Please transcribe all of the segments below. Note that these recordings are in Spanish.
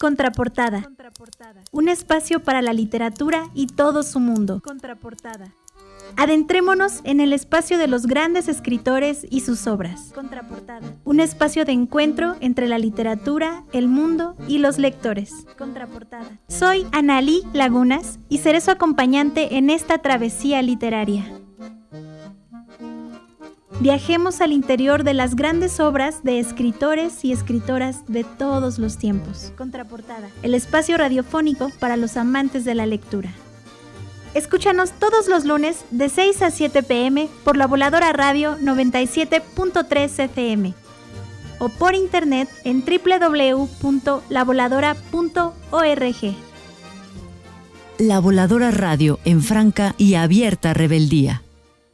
Contraportada. Un espacio para la literatura y todo su mundo. Contraportada. Adentrémonos en el espacio de los grandes escritores y sus obras. Contraportada. Un espacio de encuentro entre la literatura, el mundo y los lectores. Contraportada. Soy Analí Lagunas y seré su acompañante en esta travesía literaria. Viajemos al interior de las grandes obras de escritores y escritoras de todos los tiempos. Contraportada. El espacio radiofónico para los amantes de la lectura. Escúchanos todos los lunes de 6 a 7 p.m. por La Voladora Radio 97.3 FM o por internet en www.lavoladora.org. La Voladora Radio en franca y abierta rebeldía.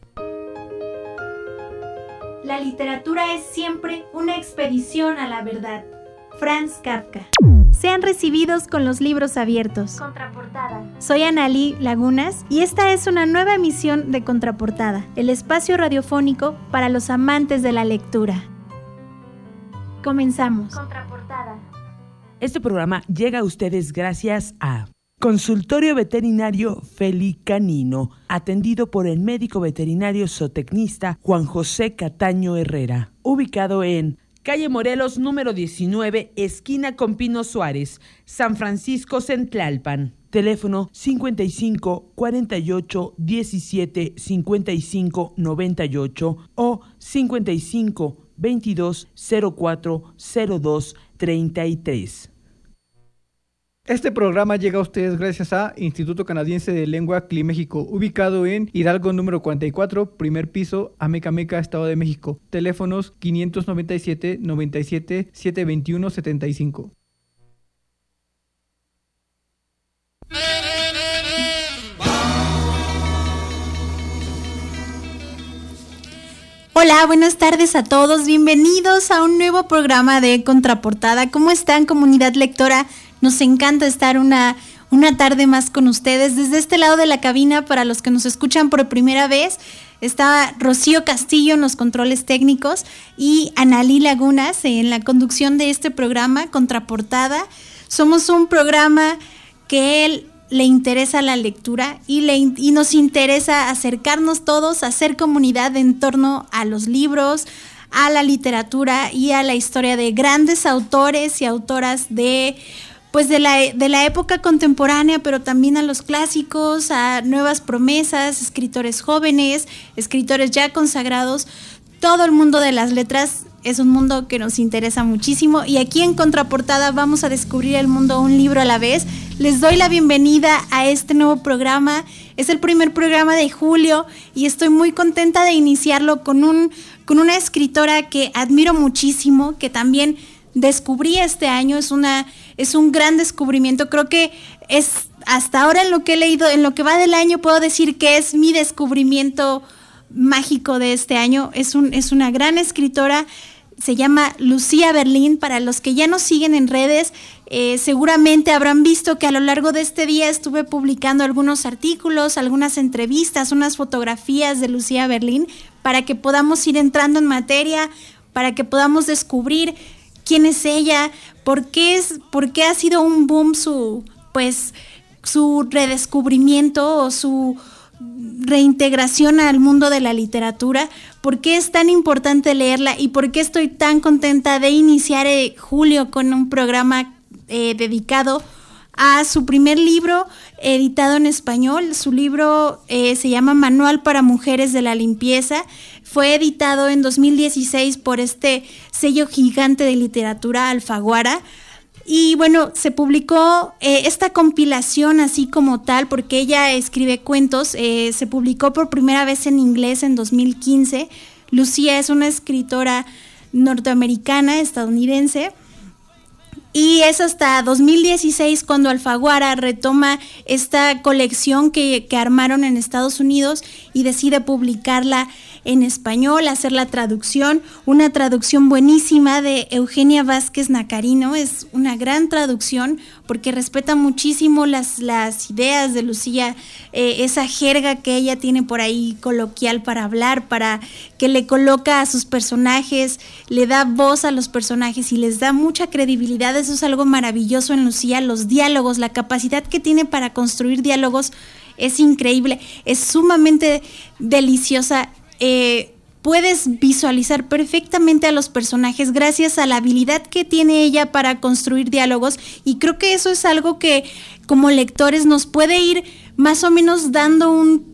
La literatura es siempre una expedición a la verdad. Franz Kafka. Sean recibidos con los libros abiertos. Contraportada. Soy Analí Lagunas y esta es una nueva emisión de Contraportada, el espacio radiofónico para los amantes de la lectura. Comenzamos. Contraportada. Este programa llega a ustedes gracias a Consultorio Veterinario Felicanino, atendido por el médico veterinario zootecnista Juan José Cataño Herrera, ubicado en Calle Morelos, número 19, esquina con Pino Suárez, San Francisco, Centlalpan. Teléfono 55 48 17 55 98 o 55 22 04 02 33. Este programa llega a ustedes gracias a Instituto Canadiense de Lengua CLIMéxico, ubicado en Hidalgo número 44, primer piso, Amecameca, Estado de México. Teléfonos 597 97 721 75. Hola, buenas tardes a todos. Bienvenidos a un nuevo programa de Contraportada. ¿Cómo están, comunidad lectora? Nos encanta estar una tarde más con ustedes. Desde este lado de la cabina, para los que nos escuchan por primera vez, está Rocío Castillo en los controles técnicos y Analí Lagunas en la conducción de este programa, Contraportada. Somos un programa que le interesa la lectura y nos interesa acercarnos todos, a hacer comunidad en torno a los libros, a la literatura y a la historia de grandes autores y autoras de la época contemporánea, pero también a los clásicos, a nuevas promesas, escritores jóvenes, escritores ya consagrados. Todo el mundo de las letras es un mundo que nos interesa muchísimo y aquí en Contraportada vamos a descubrir el mundo un libro a la vez. Les doy la bienvenida a este nuevo programa. Es el primer programa de julio y estoy muy contenta de iniciarlo con una escritora que admiro muchísimo, que también descubrí este año. Es un gran descubrimiento. Creo que es hasta ahora, en lo que he leído, en lo que va del año, puedo decir que es mi descubrimiento mágico de este año. Es una gran escritora. Se llama Lucía Berlín. Para los que ya nos siguen en redes, seguramente habrán visto que a lo largo de este día estuve publicando algunos artículos, algunas entrevistas, unas fotografías de Lucía Berlín, para que podamos ir entrando en materia, para que podamos descubrir quién es ella, por qué ha sido un boom su redescubrimiento o su reintegración al mundo de la literatura, por qué es tan importante leerla y por qué estoy tan contenta de iniciar julio con un programa dedicado a su primer libro editado en español. Su libro se llama Manual para Mujeres de la Limpieza. Fue editado en 2016 por este sello gigante de literatura, Alfaguara. Y bueno, se publicó esta compilación así como tal, porque ella escribe cuentos. Se publicó por primera vez en inglés en 2015. Lucía es una escritora norteamericana, estadounidense. Y es hasta 2016 cuando Alfaguara retoma esta colección que armaron en Estados Unidos y decide publicarla en español, hacer la traducción, una traducción buenísima de Eugenia Vázquez Nacarino. Es una gran traducción porque respeta muchísimo las ideas de Lucía, esa jerga que ella tiene por ahí coloquial para hablar, para que le coloca a sus personajes, le da voz a los personajes y les da mucha credibilidad. Eso es algo maravilloso en Lucía, los diálogos, la capacidad que tiene para construir diálogos es increíble, es sumamente deliciosa. Puedes visualizar perfectamente a los personajes gracias a la habilidad que tiene ella para construir diálogos, y creo que eso es algo que como lectores nos puede ir más o menos dando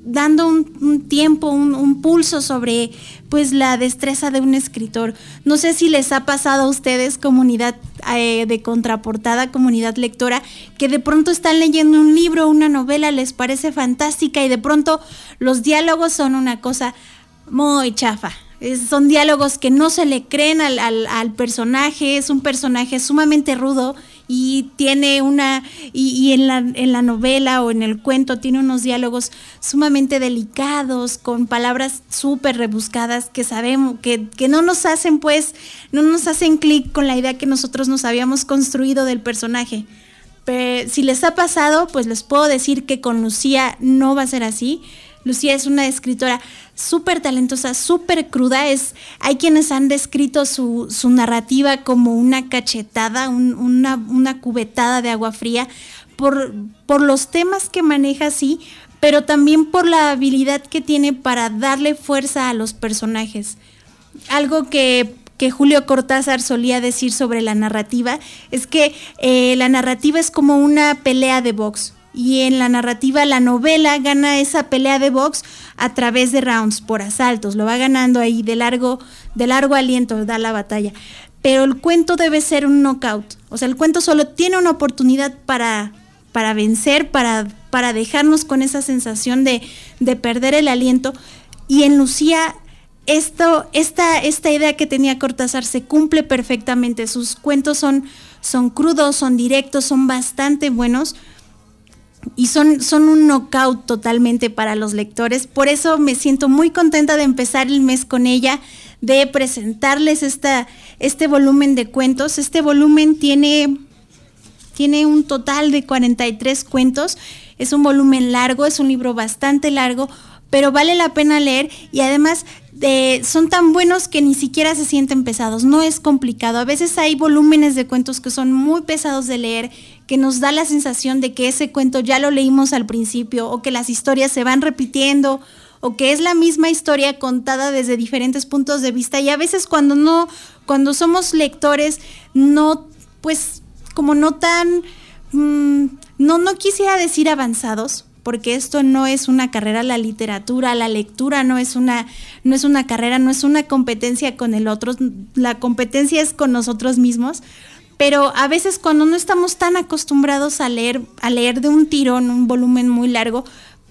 un tiempo, un pulso sobre pues la destreza de un escritor. No sé si les ha pasado a ustedes, comunidad de Contraportada, comunidad lectora, que de pronto están leyendo un libro, una novela, les parece fantástica y de pronto los diálogos son una cosa muy chafa. Son diálogos que no se le creen al personaje, es un personaje sumamente rudo y tiene y en la novela o en el cuento tiene unos diálogos sumamente delicados, con palabras súper rebuscadas que sabemos que no nos hacen clic con la idea que nosotros nos habíamos construido del personaje. Pero si les ha pasado, pues les puedo decir que con Lucía no va a ser así. Lucía es una escritora súper talentosa, súper cruda. Hay quienes han descrito su narrativa como una cachetada, una cubetada de agua fría, por los temas que maneja, sí, pero también por la habilidad que tiene para darle fuerza a los personajes. Algo que Julio Cortázar solía decir sobre la narrativa es que la narrativa es como una pelea de box. Y en la narrativa, la novela gana esa pelea de box a través de rounds, por asaltos, lo va ganando ahí de largo aliento, da la batalla. Pero el cuento debe ser un knockout, o sea, el cuento solo tiene una oportunidad para vencer, para dejarnos con esa sensación de perder el aliento. Y en Lucía, esta idea que tenía Cortázar se cumple perfectamente. Sus cuentos son crudos, son directos, son bastante buenos. Y son un knockout totalmente para los lectores. Por eso me siento muy contenta de empezar el mes con ella, de presentarles este volumen de cuentos. Este volumen tiene un total de 43 cuentos. Es un volumen largo, es un libro bastante largo, pero vale la pena leer y además son tan buenos que ni siquiera se sienten pesados. No es complicado. A veces hay volúmenes de cuentos que son muy pesados de leer, que nos da la sensación de que ese cuento ya lo leímos al principio, o que las historias se van repitiendo, o que es la misma historia contada desde diferentes puntos de vista. Y a veces cuando somos lectores, no, pues, como no tan, no quisiera decir avanzados, porque esto no es una carrera, la literatura, la lectura no es una carrera, no es una competencia con el otro, la competencia es con nosotros mismos. Pero a veces cuando no estamos tan acostumbrados a leer de un tirón un volumen muy largo,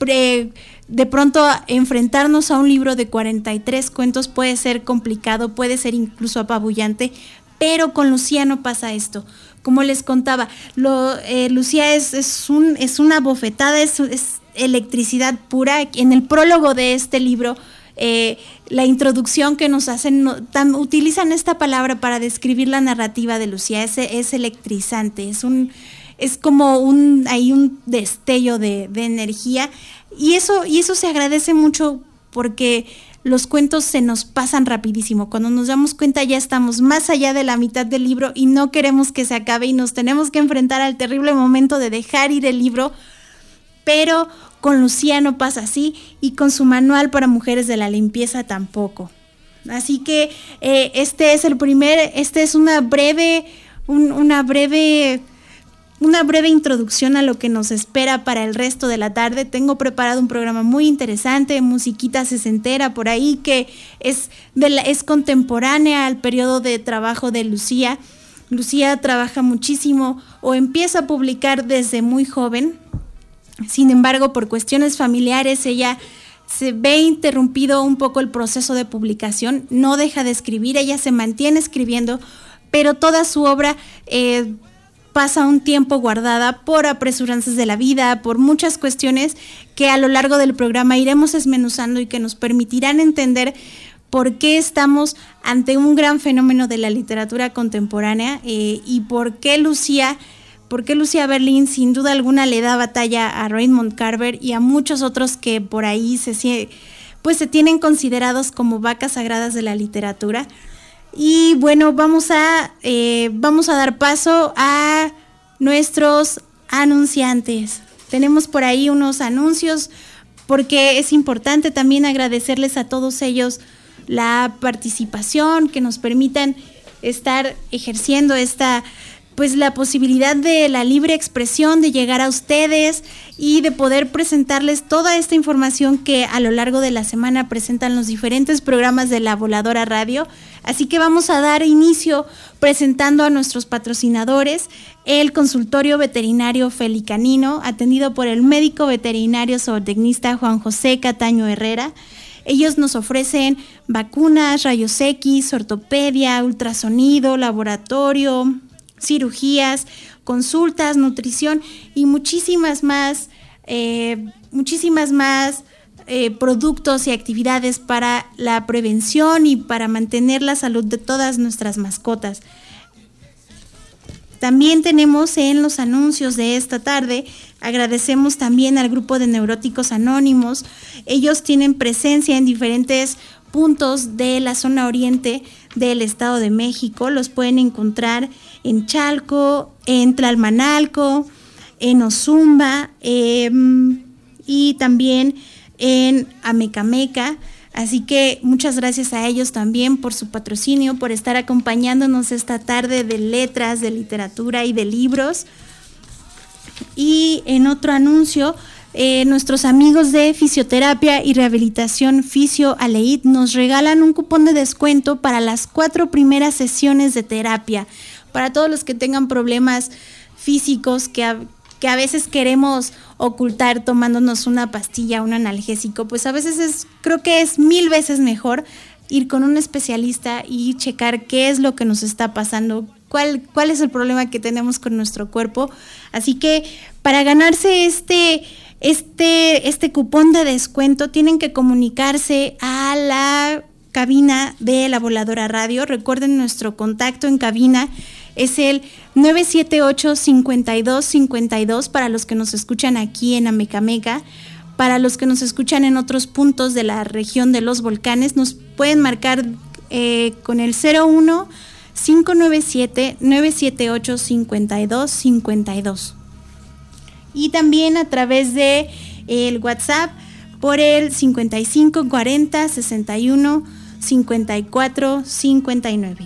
de pronto enfrentarnos a un libro de 43 cuentos puede ser complicado, puede ser incluso apabullante, pero con Lucía no pasa esto. Como les contaba, Lucía es una bofetada, es electricidad pura. En el prólogo de este libro, la introducción que nos hacen, utilizan esta palabra para describir la narrativa de Lucía, es electrizante, es como un destello de energía, y eso se agradece mucho porque los cuentos se nos pasan rapidísimo. Cuando nos damos cuenta ya estamos más allá de la mitad del libro y no queremos que se acabe y nos tenemos que enfrentar al terrible momento de dejar ir el libro, pero con Lucía no pasa así, y con su manual para mujeres de la limpieza tampoco. Así que este es una breve introducción a lo que nos espera para el resto de la tarde. Tengo preparado un programa muy interesante, musiquita sesentera por ahí, que es contemporánea al periodo de trabajo de Lucía. Lucía trabaja muchísimo o empieza a publicar desde muy joven. Sin embargo, por cuestiones familiares, ella se ve interrumpido un poco el proceso de publicación. No deja de escribir, ella se mantiene escribiendo, pero toda su obra pasa un tiempo guardada por apresuranzas de la vida, por muchas cuestiones que a lo largo del programa iremos desmenuzando y que nos permitirán entender por qué estamos ante un gran fenómeno de la literatura contemporánea y por qué Lucía Berlin sin duda alguna le da batalla a Raymond Carver y a muchos otros que por ahí se tienen considerados como vacas sagradas de la literatura. Y bueno, vamos a dar paso a nuestros anunciantes. Tenemos por ahí unos anuncios porque es importante también agradecerles a todos ellos la participación, que nos permitan estar ejerciendo la posibilidad de la libre expresión, de llegar a ustedes y de poder presentarles toda esta información que a lo largo de la semana presentan los diferentes programas de La Voladora Radio. Así que vamos a dar inicio presentando a nuestros patrocinadores, el Consultorio Veterinario Felicanino, atendido por el médico veterinario zootecnista Juan José Cataño Herrera. Ellos nos ofrecen vacunas, rayos X, ortopedia, ultrasonido, laboratorio, cirugías, consultas, nutrición y muchísimas más productos y actividades para la prevención y para mantener la salud de todas nuestras mascotas. También tenemos en los anuncios de esta tarde, agradecemos también al grupo de Neuróticos Anónimos. Ellos tienen presencia en diferentes puntos de la zona oriente del Estado de México. Los pueden encontrar en Chalco, en Tlalmanalco, en Ozumba y también en Amecameca. Así que muchas gracias a ellos también por su patrocinio, por estar acompañándonos esta tarde de letras, de literatura y de libros. Y en otro anuncio, nuestros amigos de Fisioterapia y Rehabilitación Fisio Aleit nos regalan un cupón de descuento para las 4 primeras sesiones de terapia. Para todos los que tengan problemas físicos que a veces queremos ocultar tomándonos una pastilla, un analgésico, pues a veces creo que es 1000 veces mejor ir con un especialista y checar qué es lo que nos está pasando, cuál es el problema que tenemos con nuestro cuerpo. Así que para ganarse este cupón de descuento tienen que comunicarse a la cabina de La Voladora Radio. Recuerden, nuestro contacto en cabina es el 978-5252 para los que nos escuchan aquí en Amecameca. Para los que nos escuchan en otros puntos de la región de los volcanes, nos pueden marcar con el 01-597-978-5252. Y también a través de el WhatsApp por el 55 40 61 54 59.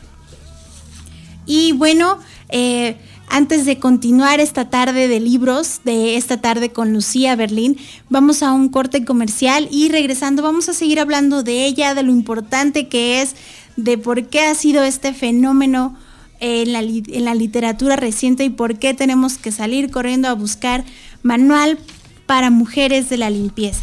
Y bueno, antes de continuar esta tarde de libros, de esta tarde con Lucía Berlin, vamos a un corte comercial y regresando vamos a seguir hablando de ella, de lo importante que es, de por qué ha sido este fenómeno en la literatura reciente y por qué tenemos que salir corriendo a buscar manual para mujeres de la limpieza.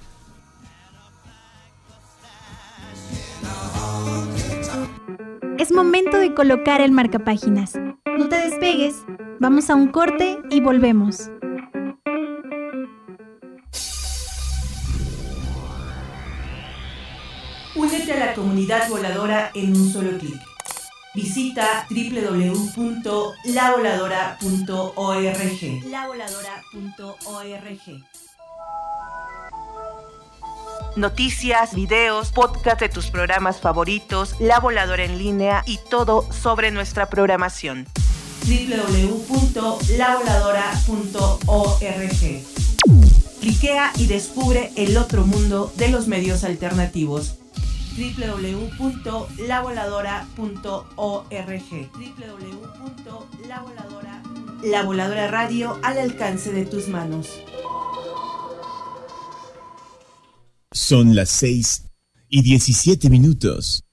Es momento de colocar el marcapáginas. No te despegues, vamos a un corte y volvemos. Únete a la comunidad voladora en un solo clic. Visita www.lavoladora.org. Lavoladora.org. Noticias, videos, podcast de tus programas favoritos, La Voladora en línea y todo sobre nuestra programación. www.lavoladora.org. Cliquea y descubre el otro mundo de los medios alternativos. www.lavoladora.org. La Voladora Radio al alcance de tus manos. Son las 6:17.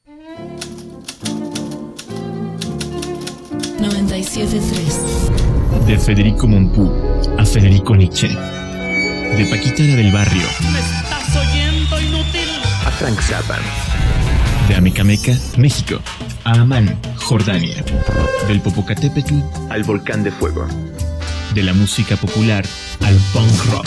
97.3. De Federico Mompou a Federico Nietzsche. De Paquita la del Barrio. ¿Me estás oyendo, inútil? A Frank Zappa. De Amecameca, México, a Amán, Jordania. Del Popocatépetl al Volcán de Fuego. De la música popular al punk rock.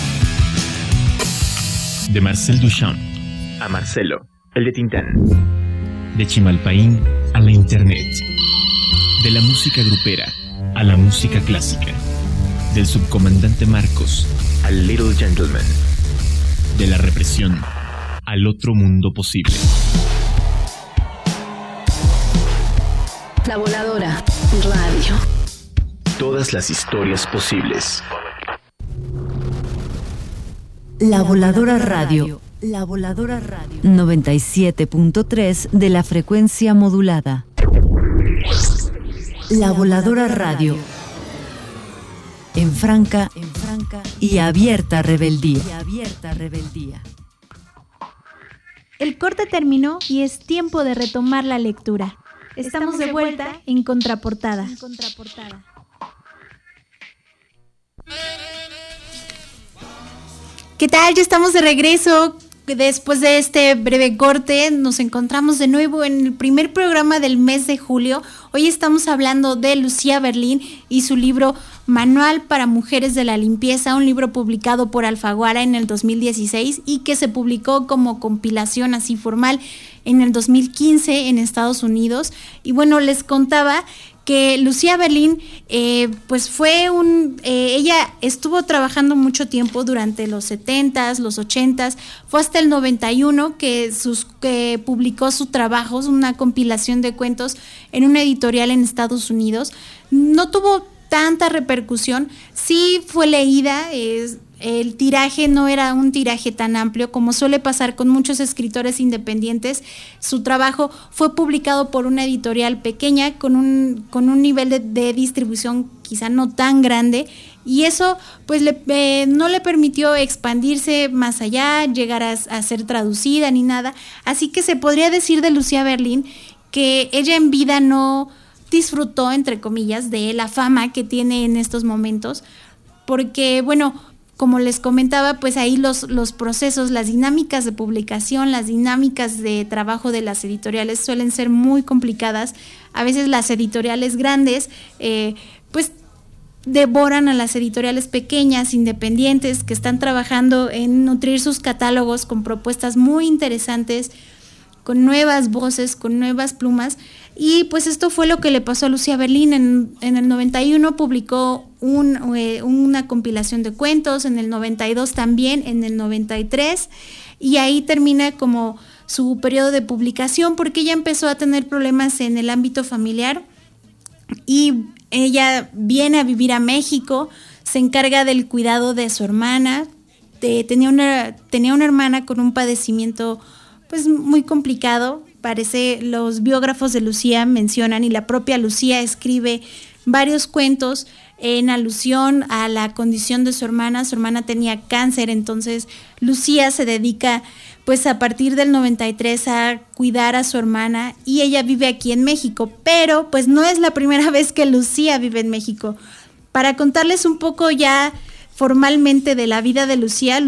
De Marcel Duchamp a Marcelo, el de Tintán. De Chimalpaín a la internet. De la música grupera a la música clásica. Del subcomandante Marcos al Little Gentleman. De la represión al otro mundo posible. La Voladora Radio. Todas las historias posibles. La Voladora Radio. La Voladora Radio. 97.3 de la frecuencia modulada. La Voladora Radio. En franca y abierta rebeldía. El corte terminó y es tiempo de retomar la lectura. Estamos de vuelta en Contraportada. ¿Qué tal? Ya estamos de regreso. Después de este breve corte, nos encontramos de nuevo en el primer programa del mes de julio. Hoy estamos hablando de Lucía Berlín y su libro Manual para Mujeres de la Limpieza, un libro publicado por Alfaguara en el 2016 y que se publicó como compilación así formal en el 2015 en Estados Unidos. Y bueno, les contaba que Lucía Berlín, pues ella estuvo trabajando mucho tiempo durante los 70s, los 80s, fue hasta el 91 que publicó su trabajo, una compilación de cuentos en una editorial en Estados Unidos. No tuvo tanta repercusión, sí fue leída, el tiraje no era un tiraje tan amplio como suele pasar con muchos escritores independientes. Su trabajo fue publicado por una editorial pequeña con un nivel de distribución quizá no tan grande, y eso pues no le permitió expandirse más allá, llegar a ser traducida ni nada. Así que se podría decir de Lucía Berlín que ella en vida no disfrutó, entre comillas, de la fama que tiene en estos momentos, porque bueno, como les comentaba, pues ahí los procesos, las dinámicas de publicación, las dinámicas de trabajo de las editoriales suelen ser muy complicadas. A veces las editoriales grandes pues devoran a las editoriales pequeñas, independientes, que están trabajando en nutrir sus catálogos con propuestas muy interesantes, con nuevas voces, con nuevas plumas. Y pues esto fue lo que le pasó a Lucía Berlín. En el 91 publicó una compilación de cuentos, en el 92 también, en el 93, y ahí termina como su periodo de publicación porque ella empezó a tener problemas en el ámbito familiar y ella viene a vivir a México, se encarga del cuidado de su hermana, tenía una hermana con un padecimiento pues muy complicado. Los biógrafos de Lucía mencionan, y la propia Lucía escribe varios cuentos en alusión a la condición de su hermana. Su hermana tenía cáncer, entonces Lucía se dedica pues a partir del 93 a cuidar a su hermana, y ella vive aquí en México, pero pues no es la primera vez que Lucía vive en México. Para contarles un poco ya formalmente de la vida de Lucía,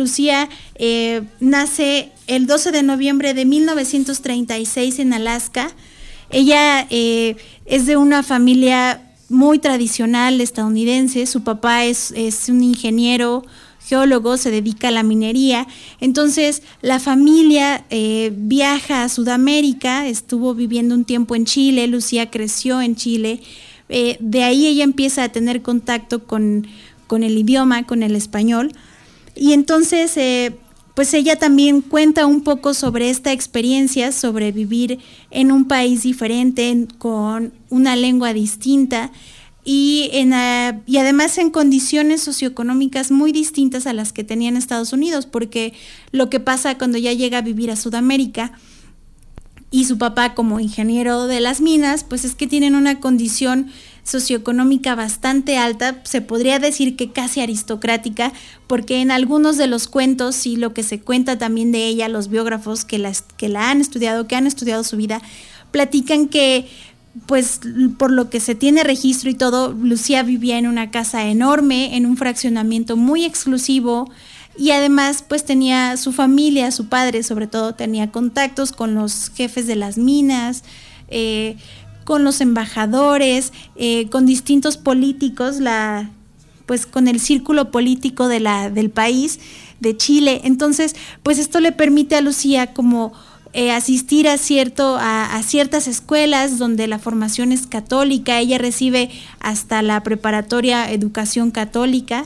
nace el 12 de noviembre de 1936 en Alaska. Ella es de una familia muy tradicional estadounidense. Su papá es un ingeniero geólogo, se dedica a la minería. Entonces la familia viaja a Sudamérica, estuvo viviendo un tiempo en Chile. Lucía creció en Chile. De ahí ella empieza a tener contacto con el idioma, con el español. Y entonces pues ella también cuenta un poco sobre esta experiencia, sobre vivir en un país diferente, con una lengua distinta y además en condiciones socioeconómicas muy distintas a las que tenía en Estados Unidos, porque lo que pasa cuando ella llega a vivir a Sudamérica y su papá como ingeniero de las minas, pues es que tienen una condición socioeconómica bastante alta, se podría decir que casi aristocrática, porque en algunos de los cuentos y lo que se cuenta también de ella, los biógrafos que la han estudiado, que han estudiado su vida, platican que pues por lo que se tiene registro y todo, Lucía vivía en una casa enorme, en un fraccionamiento muy exclusivo, y además pues tenía su familia, su padre sobre todo tenía contactos con los jefes de las minas, con los embajadores, con distintos políticos, pues con el círculo político del país, de Chile. Entonces, pues esto le permite a Lucía como asistir a ciertas escuelas donde la formación es católica. Ella recibe hasta la preparatoria educación católica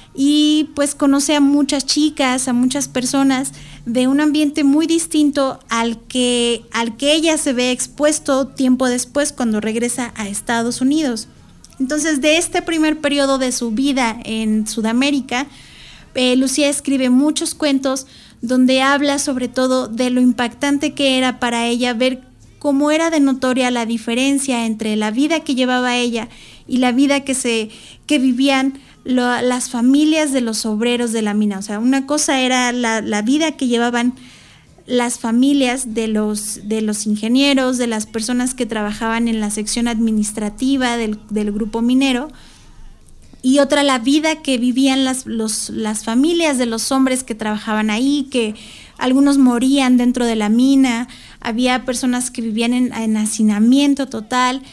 y pues conoce a muchas chicas, a muchas personas de un ambiente muy distinto al que ella se ve expuesto tiempo después cuando regresa a Estados Unidos. Entonces, de este primer periodo de su vida en Sudamérica, Lucía escribe muchos cuentos donde habla sobre todo de lo impactante que era para ella ver cómo era de notoria la diferencia entre la vida que llevaba ella y la vida que vivían las familias de los obreros de la mina. O sea, una cosa era la vida que llevaban las familias de los ingenieros, de las personas que trabajaban en la sección administrativa del grupo minero, y otra la vida que vivían las familias de los hombres que trabajaban ahí, que algunos morían dentro de la mina, había personas que vivían en hacinamiento total.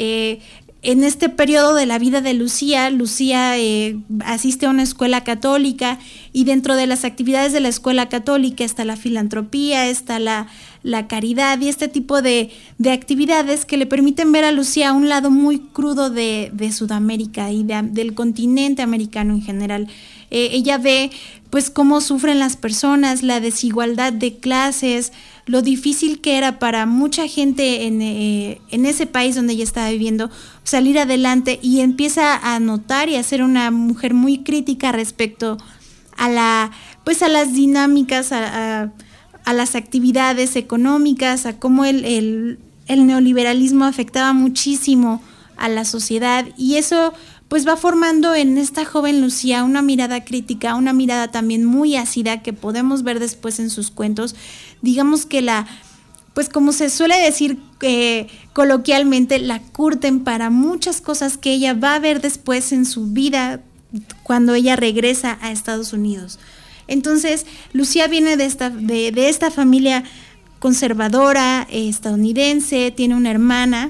En este periodo de la vida de Lucía asiste a una escuela católica, y dentro de las actividades de la escuela católica está la filantropía, está la caridad y este tipo de actividades que le permiten ver a Lucía un lado muy crudo de Sudamérica y del continente americano en general. Ella ve pues cómo sufren las personas, la desigualdad de clases, lo difícil que era para mucha gente en ese país donde ella estaba viviendo salir adelante, y empieza a notar y a ser una mujer muy crítica respecto a las dinámicas, a las actividades económicas, a cómo el neoliberalismo afectaba muchísimo a la sociedad, y eso pues va formando en esta joven Lucía una mirada crítica, una mirada también muy ácida que podemos ver después en sus cuentos. Digamos que pues como se suele decir coloquialmente, la curten para muchas cosas que ella va a ver después en su vida cuando ella regresa a Estados Unidos. Entonces, Lucía viene de esta familia conservadora estadounidense, tiene una hermana,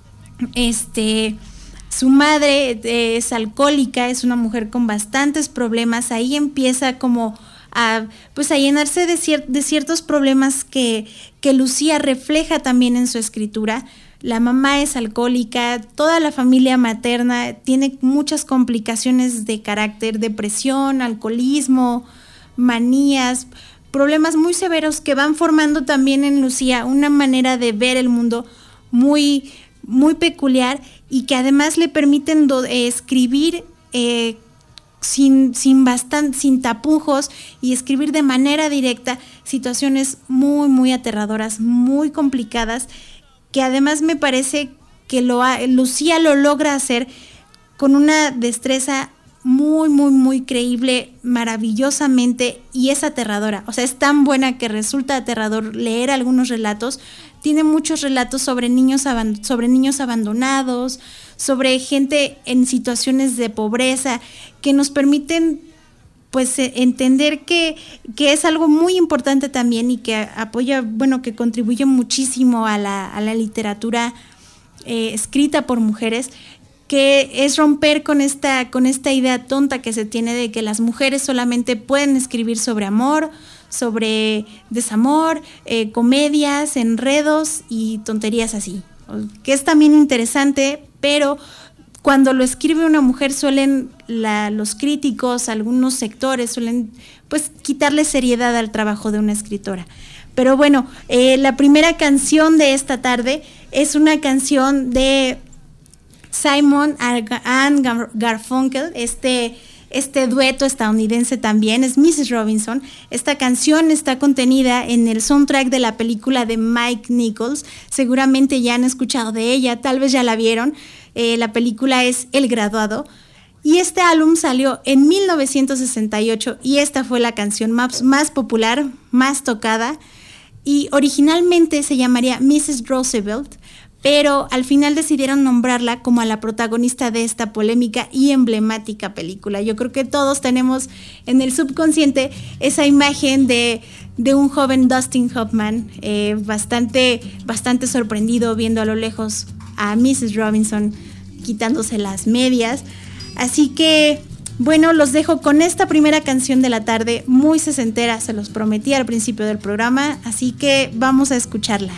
su madre es alcohólica, es una mujer con bastantes problemas. Ahí empieza como a llenarse de ciertos problemas que Lucía refleja también en su escritura. La mamá es alcohólica, toda la familia materna tiene muchas complicaciones de carácter, depresión, alcoholismo, manías, problemas muy severos que van formando también en Lucía una manera de ver el mundo muy, muy peculiar, y que además le permiten escribir sin tapujos y escribir de manera directa situaciones muy, muy aterradoras, muy complicadas, que además me parece que Lucía lo logra hacer con una destreza muy, muy, muy creíble, maravillosamente, y es aterradora. O sea, es tan buena que resulta aterrador leer algunos relatos. Tiene muchos relatos sobre niños abandonados, sobre gente en situaciones de pobreza, que nos permiten pues entender que es algo muy importante también, y que apoya, que contribuye muchísimo a la literatura escrita por mujeres, que es romper con esta idea tonta que se tiene de que las mujeres solamente pueden escribir sobre amor, sobre desamor, comedias, enredos y tonterías así, que es también interesante, pero cuando lo escribe una mujer los críticos, algunos sectores suelen pues quitarle seriedad al trabajo de una escritora. Pero bueno, la primera canción de esta tarde es una canción de Simon and Garfunkel, este dueto estadounidense también, es Mrs. Robinson. Esta canción está contenida en el soundtrack de la película de Mike Nichols. Seguramente ya han escuchado de ella, tal vez ya la vieron. La película es El Graduado. Y este álbum salió en 1968 y esta fue la canción más popular, más tocada. Y originalmente se llamaría Mrs. Roosevelt, pero al final decidieron nombrarla como a la protagonista de esta polémica y emblemática película. Yo creo que todos tenemos en el subconsciente esa imagen de un joven Dustin Hoffman bastante sorprendido viendo a lo lejos a Mrs. Robinson quitándose las medias. Así que, bueno, los dejo con esta primera canción de la tarde, muy sesentera, se los prometí al principio del programa, así que vamos a escucharla.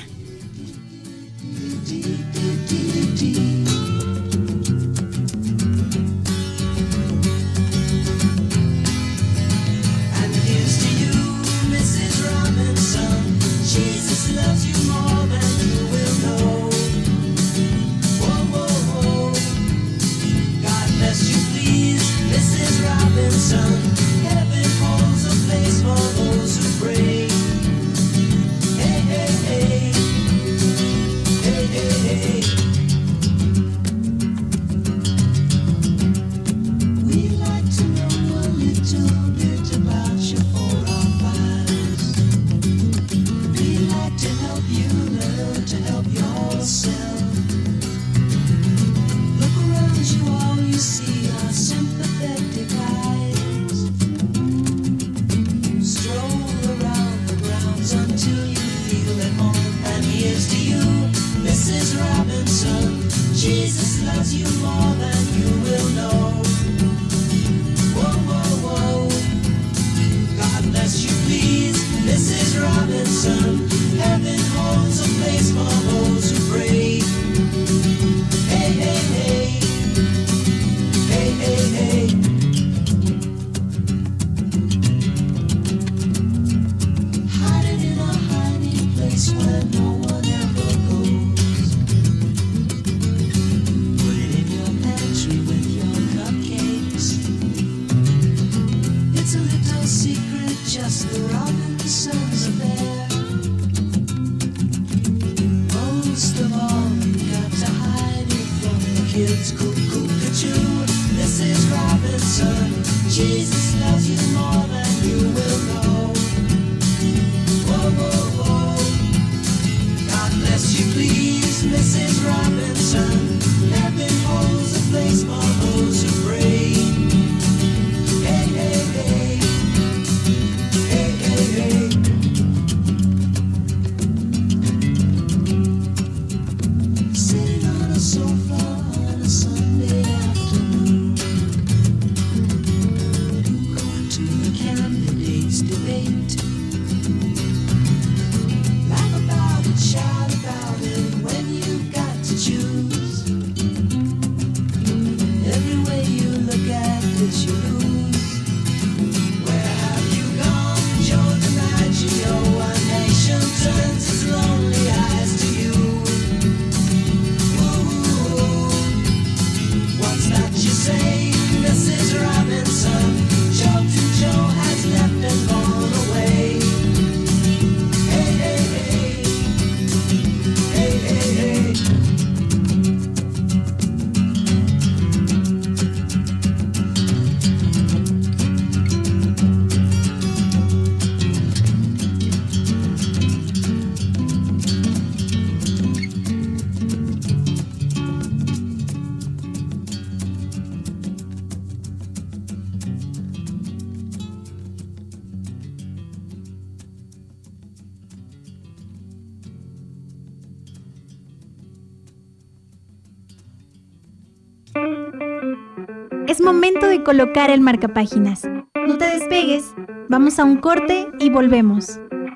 Es momento de colocar el marcapáginas. No te despegues, vamos a un corte y volvemos.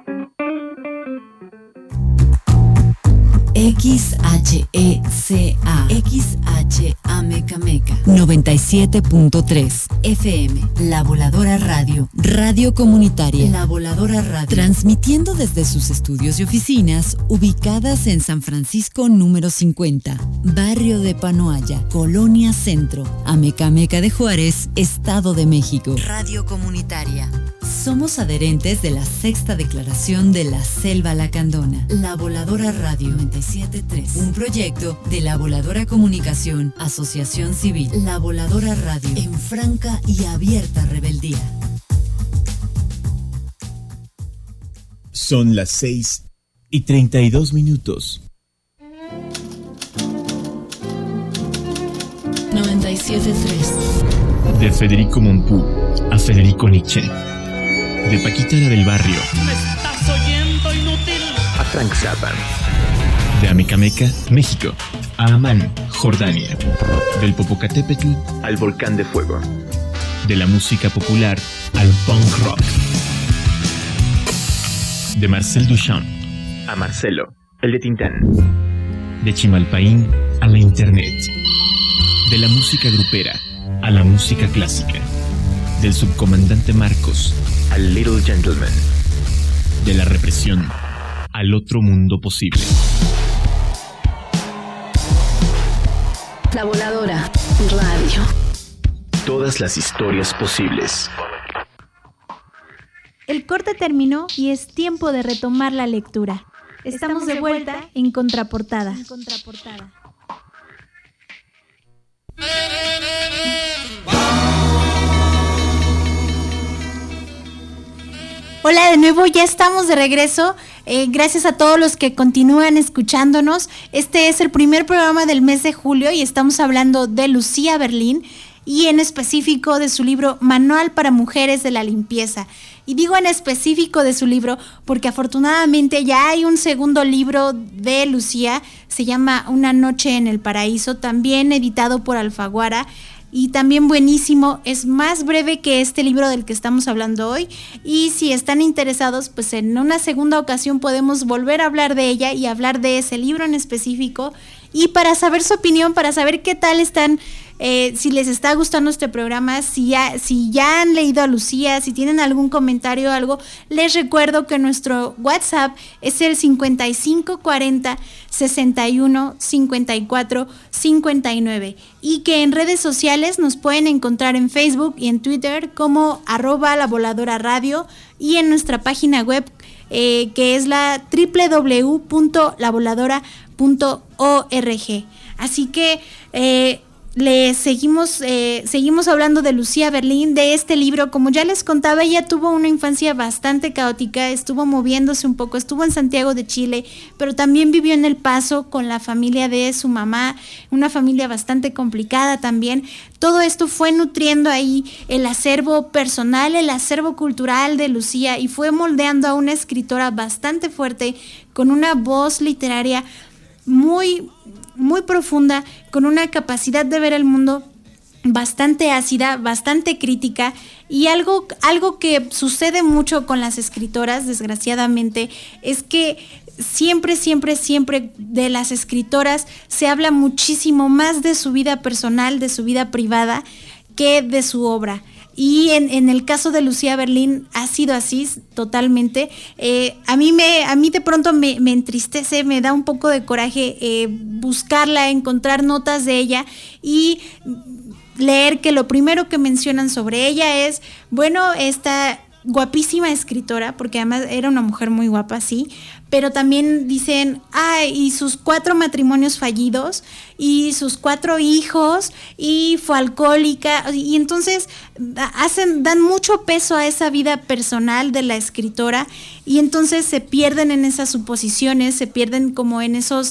XHECA Mecameca 97.3 FM La Voladora Radio, radio comunitaria. La Voladora Radio, transmitiendo desde sus estudios y oficinas ubicadas en San Francisco número 50, barrio de Panoaya, Colonia Centro, Amecameca de Juárez, Estado de México. Radio comunitaria. Somos adherentes de la Sexta Declaración de la Selva Lacandona. La Voladora Radio 97.3, un proyecto de La Voladora Comunicación, Asociación Civil. La Voladora Radio, en franca y abierta rebeldía. Son las 6:32. 97.3. De Federico Mompou a Federico Nietzsche. De Paquita del Barrio. ¿Me estás oyendo, inútil? A Frank Zappa. De Amecameca, México. a Amán, Jordania. Del Popocatépetl al Volcán de Fuego. De la música popular al punk rock. De Marcel Duchamp a Marcelo, el de Tintán. De Chimalpaín a la internet. De la música grupera a la música clásica. Del subcomandante Marcos al Little Gentleman. De la represión al otro mundo posible. La Voladora Radio. Todas las historias posibles. El corte terminó y es tiempo de retomar la lectura. Estamos de vuelta en Contraportada. Hola de nuevo, ya estamos de regreso. Gracias a todos los que continúan escuchándonos. Este es el primer programa del mes de julio y estamos hablando de Lucía Berlín y en específico de su libro Manual para Mujeres de la Limpieza. Y digo en específico de su libro porque afortunadamente ya hay un segundo libro de Lucía, se llama Una noche en el paraíso, también editado por Alfaguara. Y también buenísimo, es más breve que este libro del que estamos hablando hoy. Y si están interesados, pues en una segunda ocasión podemos volver a hablar de ella y hablar de ese libro en específico. Y para saber su opinión, para saber qué tal están, si les está gustando este programa, si ya han leído a Lucía, si tienen algún comentario o algo, les recuerdo que nuestro WhatsApp es el 5540 61 54 59 y que en redes sociales nos pueden encontrar en Facebook y en Twitter como @La Voladora Radio y en nuestra página web que es la www.lavoladora.org. Así que seguimos hablando de Lucía Berlín, de este libro. Como ya les contaba, ella tuvo una infancia bastante caótica, estuvo moviéndose un poco, estuvo en Santiago de Chile, pero también vivió en El Paso con la familia de su mamá, una familia bastante complicada también. Todo esto fue nutriendo ahí el acervo personal, el acervo cultural de Lucía y fue moldeando a una escritora bastante fuerte, con una voz literaria muy profunda, con una capacidad de ver el mundo bastante ácida, bastante crítica, y algo que sucede mucho con las escritoras, desgraciadamente, es que siempre de las escritoras se habla muchísimo más de su vida personal, de su vida privada, que de su obra. Y en el caso de Lucía Berlín ha sido así totalmente. A mí de pronto me entristece, me da un poco de coraje buscarla, encontrar notas de ella y leer que lo primero que mencionan sobre ella es, bueno, esta guapísima escritora, porque además era una mujer muy guapa, sí, pero también dicen, y sus 4 matrimonios fallidos, y sus 4 hijos, y fue alcohólica, y entonces dan mucho peso a esa vida personal de la escritora, y entonces se pierden en esas suposiciones, se pierden como en esos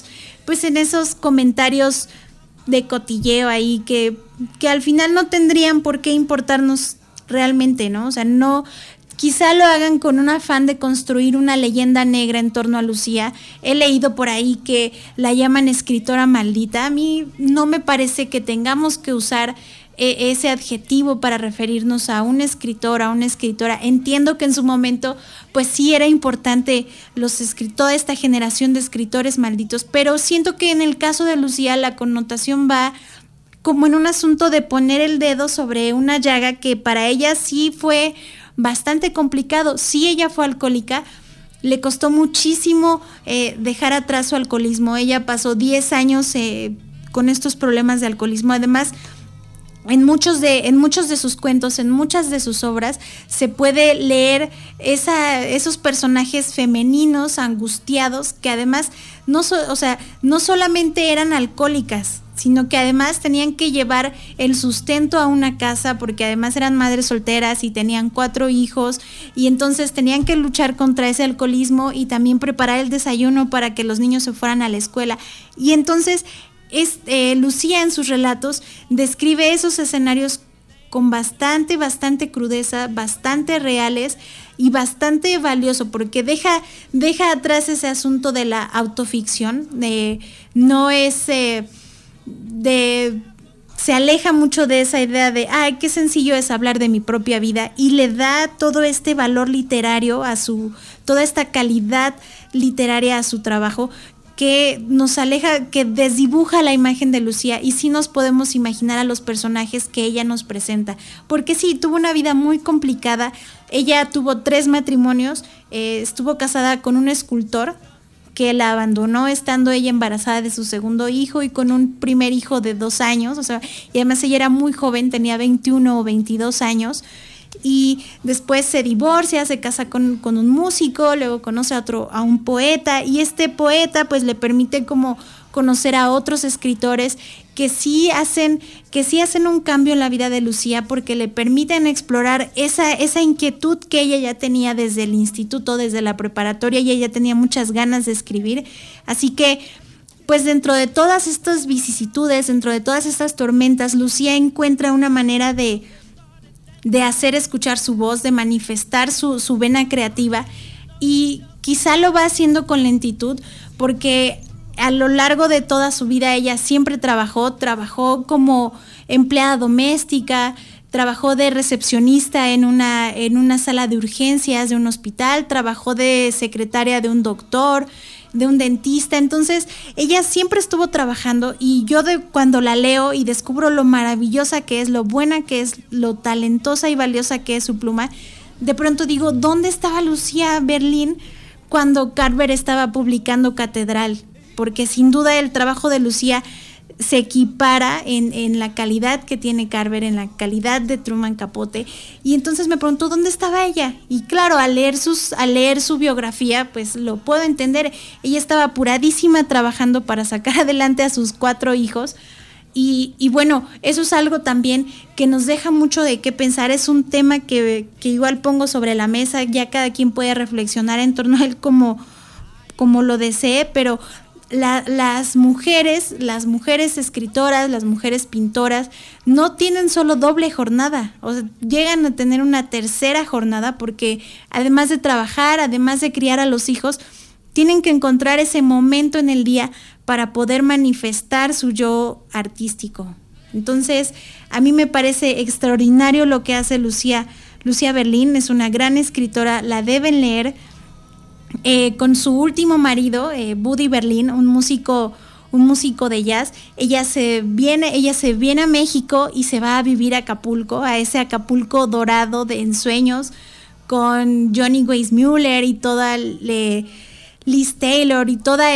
comentarios de cotilleo ahí, que al final no tendrían por qué importarnos realmente, ¿no? O sea, no... Quizá lo hagan con un afán de construir una leyenda negra en torno a Lucía. He leído por ahí que la llaman escritora maldita. A mí no me parece que tengamos que usar ese adjetivo para referirnos a un escritor, a una escritora. Entiendo que en su momento, pues sí era importante toda esta generación de escritores malditos, pero siento que en el caso de Lucía la connotación va como en un asunto de poner el dedo sobre una llaga que para ella sí fue bastante complicado. Sí, ella fue alcohólica, le costó muchísimo dejar atrás su alcoholismo. Ella pasó 10 años con estos problemas de alcoholismo. Además, en muchos de sus cuentos, en muchas de sus obras, se puede leer esos personajes femeninos angustiados que además no solamente eran alcohólicas, sino que además tenían que llevar el sustento a una casa, porque además eran madres solteras y tenían 4 hijos, y entonces tenían que luchar contra ese alcoholismo y también preparar el desayuno para que los niños se fueran a la escuela. Y entonces Lucía en sus relatos describe esos escenarios con bastante crudeza, bastante reales y bastante valioso, porque deja atrás ese asunto de la autoficción, se aleja mucho de esa idea de, ay, qué sencillo es hablar de mi propia vida, y le da todo este valor literario toda esta calidad literaria a su trabajo, que nos aleja, que desdibuja la imagen de Lucía, y sí nos podemos imaginar a los personajes que ella nos presenta, porque sí, tuvo una vida muy complicada. Ella tuvo 3 matrimonios, estuvo casada con un escultor que la abandonó estando ella embarazada de su segundo hijo y con un primer hijo de 2 años, y además ella era muy joven, tenía 21 o 22 años, y después se divorcia, se casa con un músico, luego conoce a un poeta, y este poeta pues le permite como conocer a otros escritores que sí hacen un cambio en la vida de Lucía, porque le permiten explorar esa inquietud que ella ya tenía desde el instituto, desde la preparatoria, y ella tenía muchas ganas de escribir. Así que, pues dentro de todas estas vicisitudes, dentro de todas estas tormentas, Lucía encuentra una manera de hacer escuchar su voz, de manifestar su vena creativa, y quizá lo va haciendo con lentitud, porque a lo largo de toda su vida ella siempre trabajó como empleada doméstica, trabajó de recepcionista en una sala de urgencias de un hospital, trabajó de secretaria de un doctor, de un dentista. Entonces ella siempre estuvo trabajando, y yo cuando la leo y descubro lo maravillosa que es, lo buena que es, lo talentosa y valiosa que es su pluma, de pronto digo, ¿dónde estaba Lucía Berlín cuando Carver estaba publicando Catedral? Porque sin duda el trabajo de Lucía se equipara en la calidad que tiene Carver, en la calidad de Truman Capote, y entonces me preguntó dónde estaba ella, y claro, al leer su biografía, pues lo puedo entender. Ella estaba apuradísima trabajando para sacar adelante a sus 4 hijos, y bueno, eso es algo también que nos deja mucho de qué pensar. Es un tema que igual pongo sobre la mesa, ya cada quien puede reflexionar en torno a él como lo desee, pero las mujeres escritoras, las mujeres pintoras, no tienen solo doble jornada, o sea, llegan a tener una tercera jornada, porque además de trabajar, además de criar a los hijos, tienen que encontrar ese momento en el día para poder manifestar su yo artístico. Entonces, a mí me parece extraordinario lo que hace Lucía Berlín. Es una gran escritora, la deben leer. Con su último marido, Buddy Berlin, un músico de jazz, ella se viene a México y se va a vivir a Acapulco, a ese Acapulco dorado de ensueños, con Johnny Weissmuller y toda Liz Taylor y todo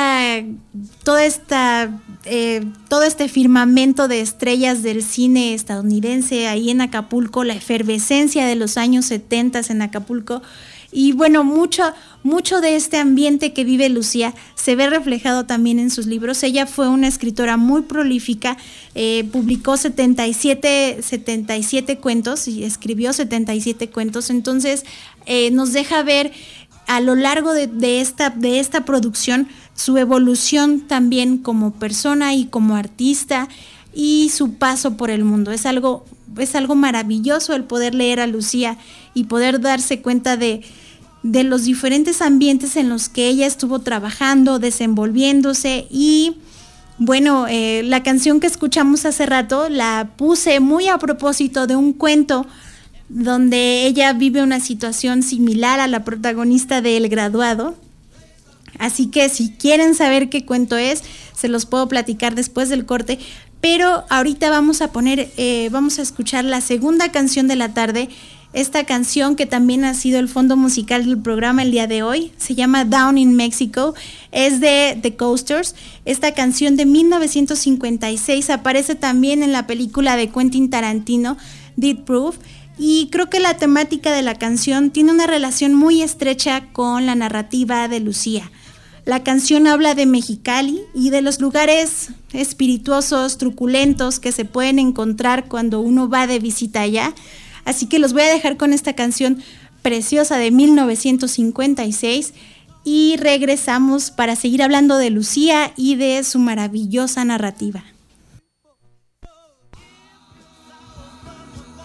este firmamento de estrellas del cine estadounidense ahí en Acapulco, la efervescencia de los años 70 en Acapulco. Y bueno, mucho de este ambiente que vive Lucía se ve reflejado también en sus libros. Ella fue una escritora muy prolífica, publicó 77 cuentos y escribió 77 cuentos. Entonces nos deja ver a lo largo de esta producción su evolución también como persona y como artista, y su paso por el mundo. Es algo maravilloso el poder leer a Lucía y poder darse cuenta de los diferentes ambientes en los que ella estuvo trabajando, desenvolviéndose. Y bueno, la canción que escuchamos hace rato la puse muy a propósito de un cuento donde ella vive una situación similar a la protagonista de El Graduado. Así que si quieren saber qué cuento es, se los puedo platicar después del corte. Pero ahorita vamos a escuchar la segunda canción de la tarde. Esta canción, que también ha sido el fondo musical del programa el día de hoy, se llama Down in Mexico, es de The Coasters. Esta canción de 1956 aparece también en la película de Quentin Tarantino, Death Proof, y creo que la temática de la canción tiene una relación muy estrecha con la narrativa de Lucía. La canción habla de Mexicali y de los lugares espirituosos, truculentos que se pueden encontrar cuando uno va de visita allá. Así que los voy a dejar con esta canción preciosa de 1956 y regresamos para seguir hablando de Lucía y de su maravillosa narrativa.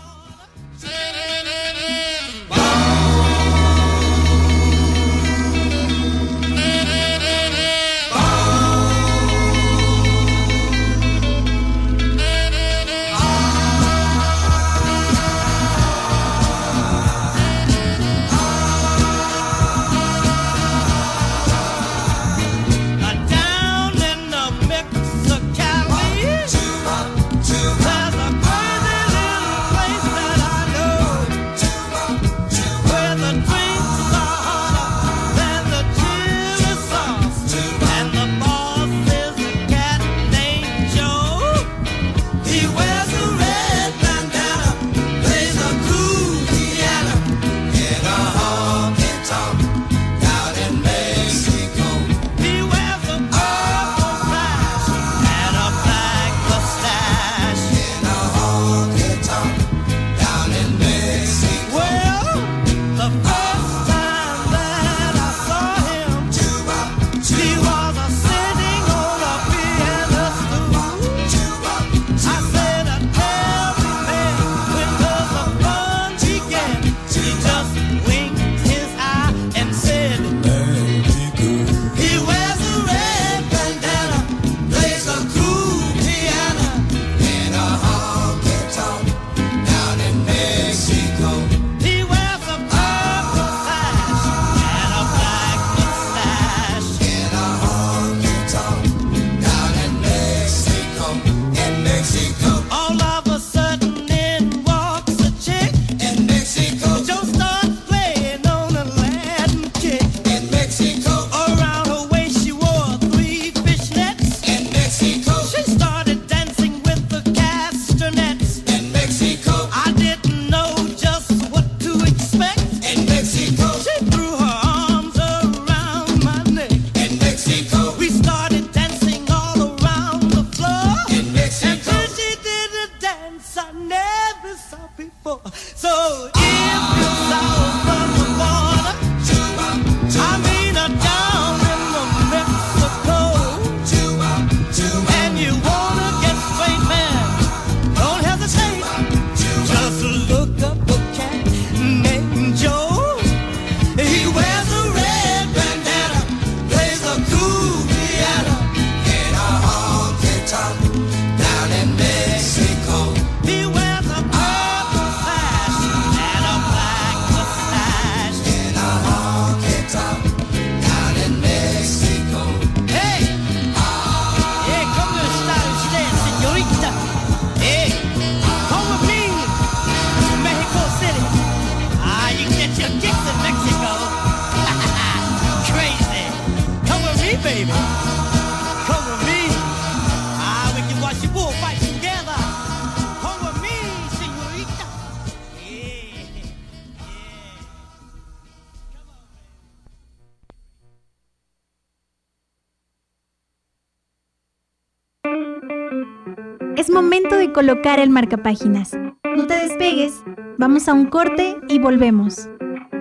Es momento de colocar el marcapáginas. No te despegues, vamos a un corte y volvemos.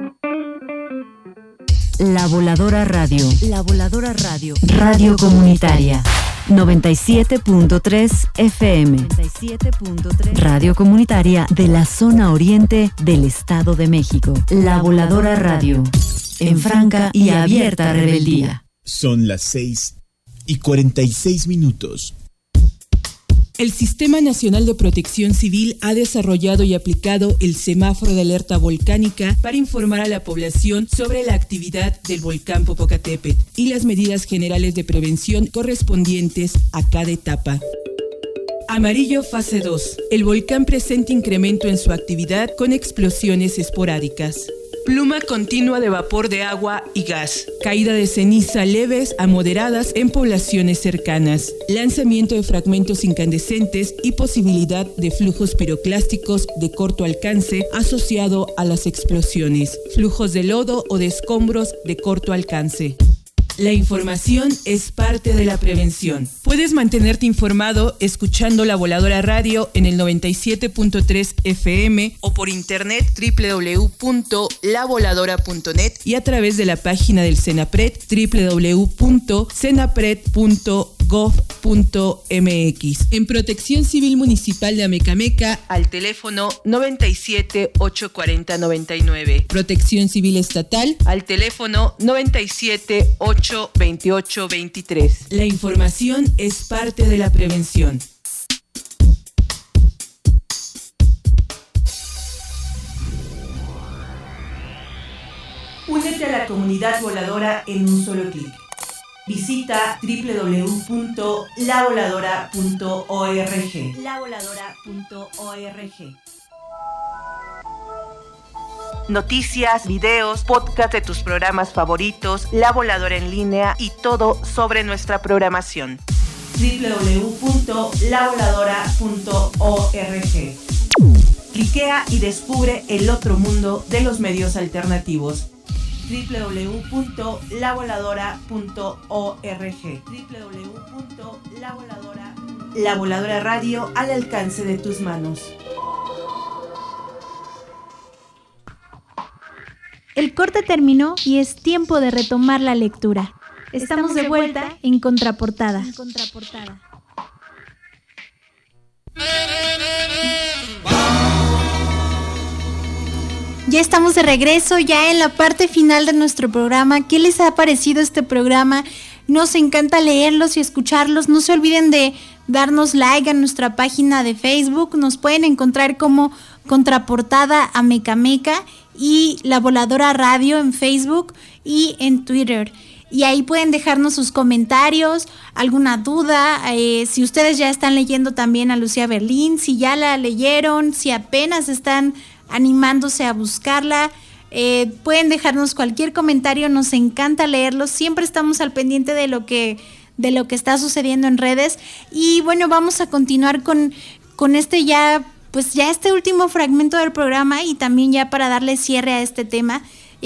La Voladora Radio. La Voladora Radio. Radio comunitaria. 97.3 FM. 97.3. Radio comunitaria de la zona oriente del Estado de México. La Voladora Radio. En franca y abierta rebeldía. Son las 6:46. El Sistema Nacional de Protección Civil ha desarrollado y aplicado el semáforo de alerta volcánica para informar a la población sobre la actividad del volcán Popocatépetl y las medidas generales de prevención correspondientes a cada etapa. Amarillo fase 2. El volcán presenta incremento en su actividad con explosiones esporádicas. Pluma continua de vapor de agua y gas. Caída de ceniza leves a moderadas en poblaciones cercanas. Lanzamiento de fragmentos incandescentes y posibilidad de flujos piroclásticos de corto alcance asociado a las explosiones. Flujos de lodo o de escombros de corto alcance. La información es parte de la prevención. Puedes mantenerte informado escuchando La Voladora Radio en el 97.3 FM o por internet www.lavoladora.net y a través de la página del CENAPRED www.cenapred.gov.mx. En Protección Civil Municipal de Amecameca al teléfono 97 840 99. Protección Civil Estatal al teléfono 97 828 23. La información es parte de la prevención. Únete a la comunidad voladora en un solo clic. Visita www.lavoladora.org. Lavoladora.org. Noticias, videos, podcast de tus programas favoritos, La Voladora en línea y todo sobre nuestra programación. www.lavoladora.org. Cliquea y descubre el otro mundo de los medios alternativos. www.lavoladora.org. La Voladora Radio al alcance de tus manos. El corte terminó y es tiempo de retomar la lectura. Estamos de vuelta en Contraportada. Ya estamos de regreso, ya en la parte final de nuestro programa. ¿Qué les ha parecido este programa? Nos encanta leerlos y escucharlos. No se olviden de darnos like a nuestra página de Facebook. Nos pueden encontrar como Contraportada Amecameca y La Voladora Radio en Facebook y en Twitter. Y ahí pueden dejarnos sus comentarios, alguna duda, si ustedes ya están leyendo también a Lucía Berlín, si ya la leyeron, si apenas están animándose a buscarla, pueden dejarnos cualquier comentario, nos encanta leerlos, siempre estamos al pendiente de lo que está sucediendo en redes. Y bueno, vamos a continuar con este este último fragmento del programa y también ya para darle cierre a este tema.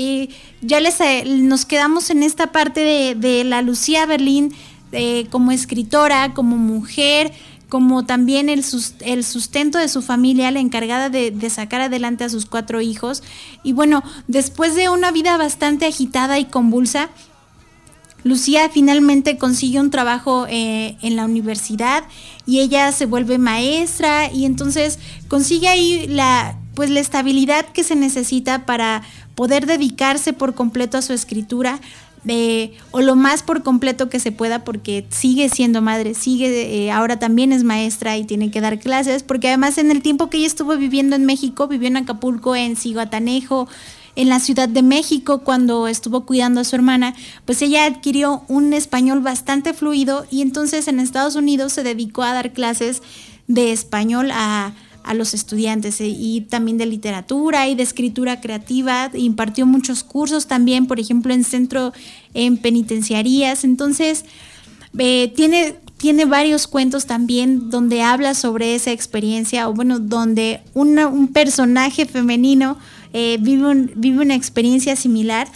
Nos quedamos en esta parte de la Lucía Berlín como escritora, como mujer, como también el sustento de su familia, la encargada de sacar adelante a sus 4 hijos. Y bueno, después de una vida bastante agitada y convulsa, Lucía finalmente consigue un trabajo en la universidad y ella se vuelve maestra y entonces consigue ahí la estabilidad que se necesita para poder dedicarse por completo a su escritura, o lo más por completo que se pueda, porque sigue siendo madre, ahora también es maestra y tiene que dar clases, porque además en el tiempo que ella estuvo viviendo en México, vivió en Acapulco, en Zihuatanejo, en la Ciudad de México, cuando estuvo cuidando a su hermana, pues ella adquirió un español bastante fluido y entonces en Estados Unidos se dedicó a dar clases de español a los estudiantes y también de literatura y de escritura creativa. Impartió muchos cursos también, por ejemplo, en penitenciarías. Entonces, tiene varios cuentos también donde habla sobre esa experiencia, o bueno, donde un personaje femenino vive una experiencia similar.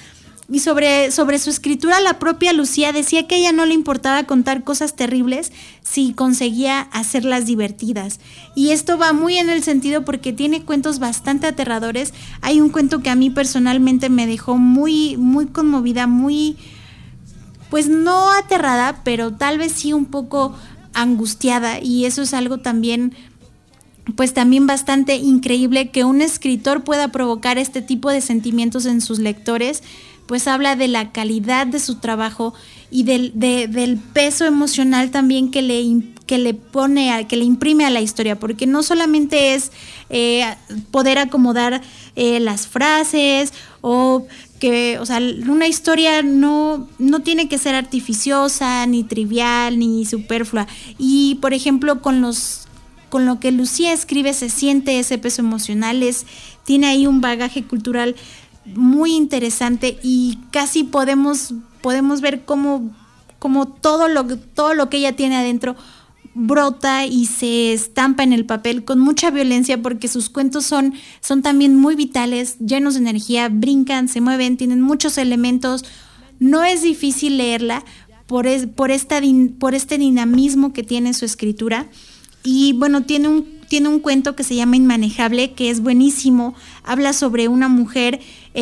sobre su escritura, la propia Lucía decía que a ella no le importaba contar cosas terribles si conseguía hacerlas divertidas. Y esto va muy en el sentido porque tiene cuentos bastante aterradores. Hay un cuento que a mí personalmente me dejó muy, muy conmovida, muy, pues no aterrada, pero tal vez sí un poco angustiada, y eso es algo también, pues también bastante increíble, que un escritor pueda provocar este tipo de sentimientos en sus lectores. Pues habla de la calidad de su trabajo y del peso emocional también que le imprime a la historia, porque no solamente es poder acomodar las frases o sea, una historia no tiene que ser artificiosa, ni trivial, ni superflua. Y por ejemplo, con lo que Lucía escribe se siente ese peso emocional, tiene ahí un bagaje cultural muy interesante, y casi podemos ver cómo todo lo que ella tiene adentro brota y se estampa en el papel con mucha violencia, porque sus cuentos son también muy vitales, llenos de energía, brincan, se mueven, tienen muchos elementos. No es difícil leerla por este dinamismo que tiene su escritura. Y bueno, tiene un cuento que se llama Inmanejable, que es buenísimo. Habla sobre una mujer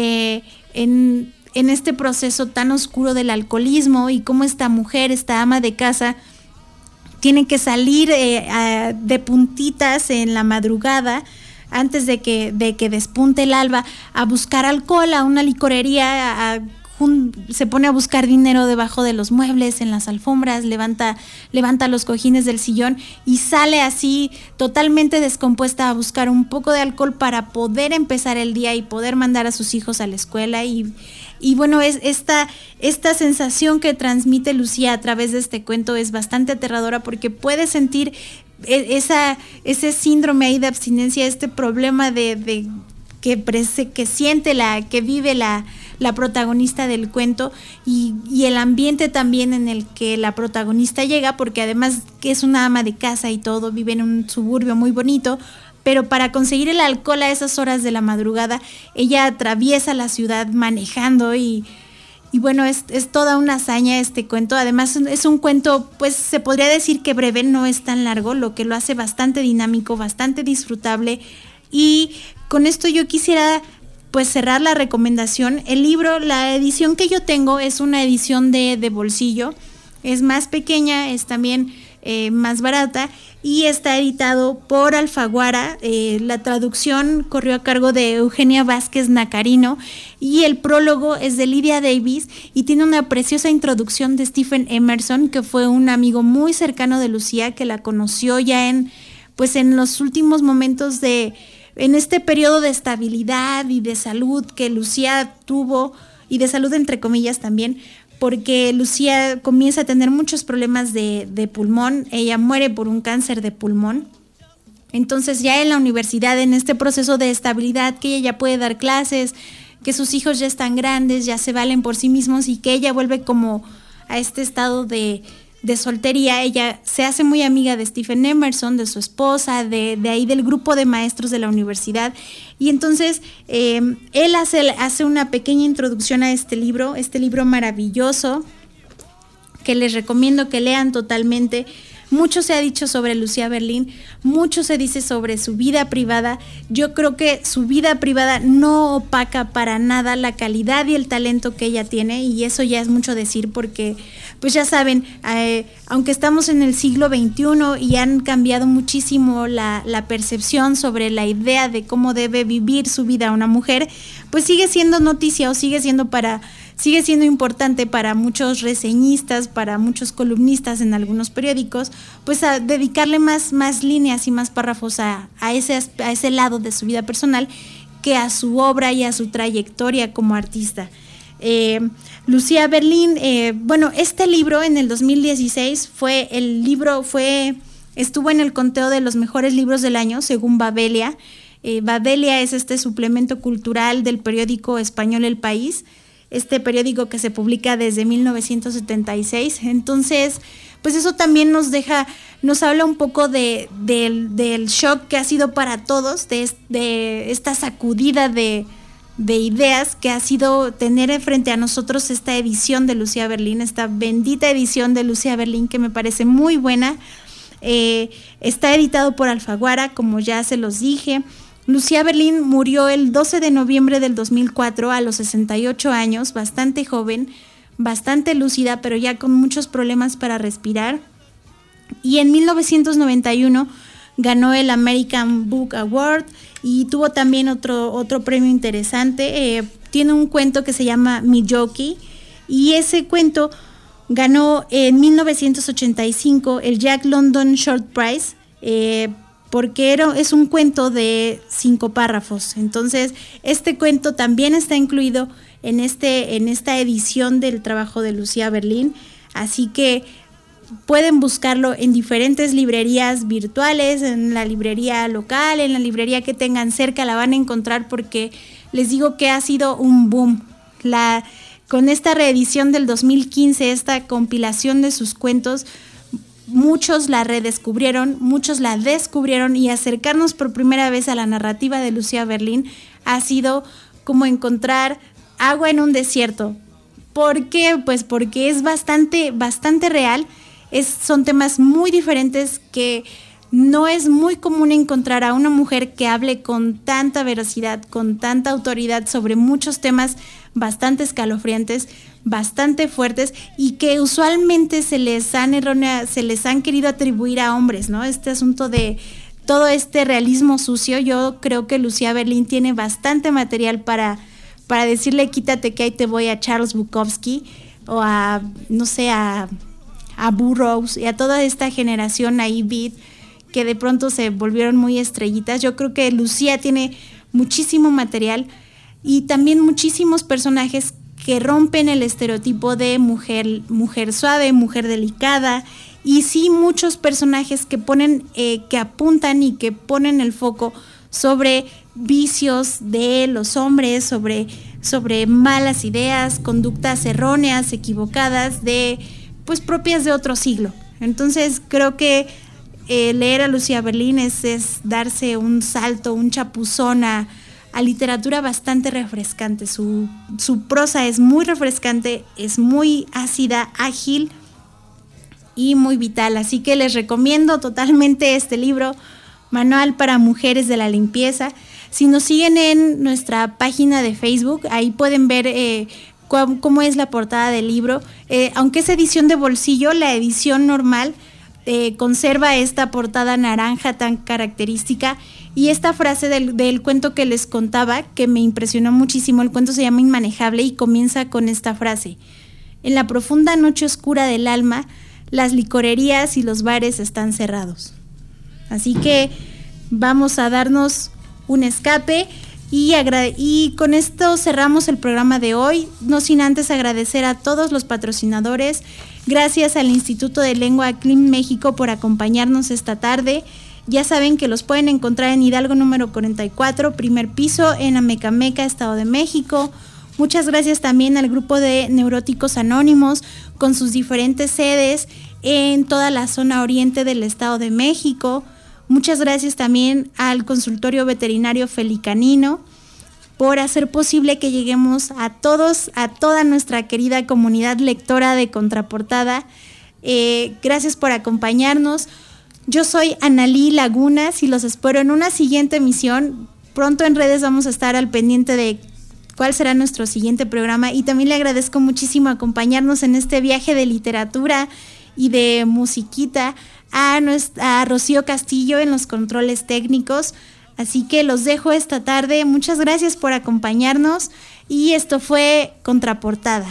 en este proceso tan oscuro del alcoholismo, y cómo esta mujer, esta ama de casa, tiene que salir de puntitas en la madrugada, antes de que despunte el alba, a buscar alcohol a una licorería, se pone a buscar dinero debajo de los muebles, en las alfombras, levanta los cojines del sillón y sale así totalmente descompuesta a buscar un poco de alcohol para poder empezar el día y poder mandar a sus hijos a la escuela. Y bueno, es esta sensación que transmite Lucía a través de este cuento es bastante aterradora, porque puede sentir ese síndrome ahí de abstinencia, este problema que siente que vive la protagonista del cuento, y el ambiente también en el que la protagonista llega, porque además que es una ama de casa y todo, vive en un suburbio muy bonito, pero para conseguir el alcohol a esas horas de la madrugada, ella atraviesa la ciudad manejando, y bueno, es toda una hazaña este cuento. Además es un cuento, pues se podría decir que breve, no es tan largo, lo que lo hace bastante dinámico, bastante disfrutable. Y con esto yo quisiera pues cerrar la recomendación. El libro, la edición que yo tengo es una edición de bolsillo, es más pequeña, es también más barata, y está editado por Alfaguara. La traducción corrió a cargo de Eugenia Vázquez Nacarino, y el prólogo es de Lydia Davis, y tiene una preciosa introducción de Stephen Emerson, que fue un amigo muy cercano de Lucía, que la conoció ya en los últimos momentos en este periodo de estabilidad y de salud que Lucía tuvo, y de salud entre comillas también, porque Lucía comienza a tener muchos problemas de pulmón. Ella muere por un cáncer de pulmón. Entonces ya en la universidad, en este proceso de estabilidad, que ella ya puede dar clases, que sus hijos ya están grandes, ya se valen por sí mismos, y que ella vuelve como a este estado de soltería, ella se hace muy amiga de Stephen Emerson, de su esposa, de ahí del grupo de maestros de la universidad, y entonces él hace una pequeña introducción a este libro maravilloso, que les recomiendo que lean totalmente. Mucho se ha dicho sobre Lucía Berlín, mucho se dice sobre su vida privada. Yo creo que su vida privada no opaca para nada la calidad y el talento que ella tiene, y eso ya es mucho decir, porque pues ya saben, aunque estamos en el siglo XXI y han cambiado muchísimo la percepción sobre la idea de cómo debe vivir su vida una mujer, pues sigue siendo noticia, o sigue siendo importante para muchos reseñistas, para muchos columnistas en algunos periódicos, pues a dedicarle más líneas y más párrafos a ese lado de su vida personal, que a su obra y a su trayectoria como artista. Lucía Berlín, este libro en el 2016 estuvo en el conteo de los mejores libros del año según Babelia. Babelia es este suplemento cultural del periódico español El País, este periódico que se publica desde 1976. Entonces, pues eso también nos habla un poco del shock que ha sido para todos, de esta sacudida de ideas que ha sido tener frente a nosotros esta edición de Lucía Berlín, esta bendita edición de Lucía Berlín que me parece muy buena. Está editado por Alfaguara, como ya se los dije. Lucía Berlín murió el 12 de noviembre del 2004 a los 68 años, bastante joven, bastante lúcida, pero ya con muchos problemas para respirar. Y en 1991 ganó el American Book Award y tuvo también otro premio interesante. Tiene un cuento que se llama Miyoki y ese cuento ganó en 1985 el Jack London Short Prize porque es un cuento de 5 párrafos. Entonces este cuento también está incluido en esta edición del trabajo de Lucía Berlín, así que pueden buscarlo en diferentes librerías virtuales, en la librería local, en la librería que tengan cerca, la van a encontrar porque les digo que ha sido un boom. Con esta reedición del 2015, esta compilación de sus cuentos, muchos la redescubrieron, muchos la descubrieron y acercarnos por primera vez a la narrativa de Lucía Berlín ha sido como encontrar agua en un desierto. ¿Por qué? Pues porque es bastante real. Son temas muy diferentes que no es muy común encontrar a una mujer que hable con tanta veracidad, con tanta autoridad sobre muchos temas bastante escalofriantes, bastante fuertes y que usualmente se les han querido atribuir a hombres, ¿no? Este asunto de todo este realismo sucio, yo creo que Lucía Berlín tiene bastante material para decirle quítate que ahí te voy a Charles Bukowski o a Burroughs y a toda esta generación ahí beat que de pronto se volvieron muy estrellitas. Yo creo que Lucía tiene muchísimo material y también muchísimos personajes que rompen el estereotipo de mujer suave, mujer delicada, y sí muchos personajes que que apuntan y que ponen el foco sobre vicios de los hombres, sobre malas ideas, conductas erróneas, equivocadas, pues propias de otro siglo. Entonces creo que leer a Lucía Berlín es darse un salto, un chapuzón a literatura bastante refrescante. Su prosa es muy refrescante, es muy ácida, ágil y muy vital. Así que les recomiendo totalmente este libro, Manual para Mujeres de la Limpieza. Si nos siguen en nuestra página de Facebook, ahí pueden ver cómo es la portada del libro. Aunque es edición de bolsillo, la edición normal conserva esta portada naranja tan característica y esta frase del cuento que les contaba, que me impresionó muchísimo. El cuento se llama Inmanejable y comienza con esta frase: en la profunda noche oscura del alma, las licorerías y los bares están cerrados. Así que vamos a darnos un escape y con esto cerramos el programa de hoy, no sin antes agradecer a todos los patrocinadores. Gracias al Instituto de Lengua CLIM México por acompañarnos esta tarde. Ya saben que los pueden encontrar en Hidalgo número 44, primer piso, en Amecameca, Estado de México. Muchas gracias también al grupo de Neuróticos Anónimos con sus diferentes sedes en toda la zona oriente del Estado de México. Muchas gracias también al Consultorio Veterinario Felicanino por hacer posible que lleguemos a toda nuestra querida comunidad lectora de Contraportada. Gracias por acompañarnos. Yo soy Analí Lagunas y los espero en una siguiente emisión. Pronto en redes vamos a estar al pendiente de cuál será nuestro siguiente programa y también le agradezco muchísimo acompañarnos en este viaje de literatura y de musiquita a Rocío Castillo en los controles técnicos. Así que los dejo esta tarde. Muchas gracias por acompañarnos y esto fue Contraportada.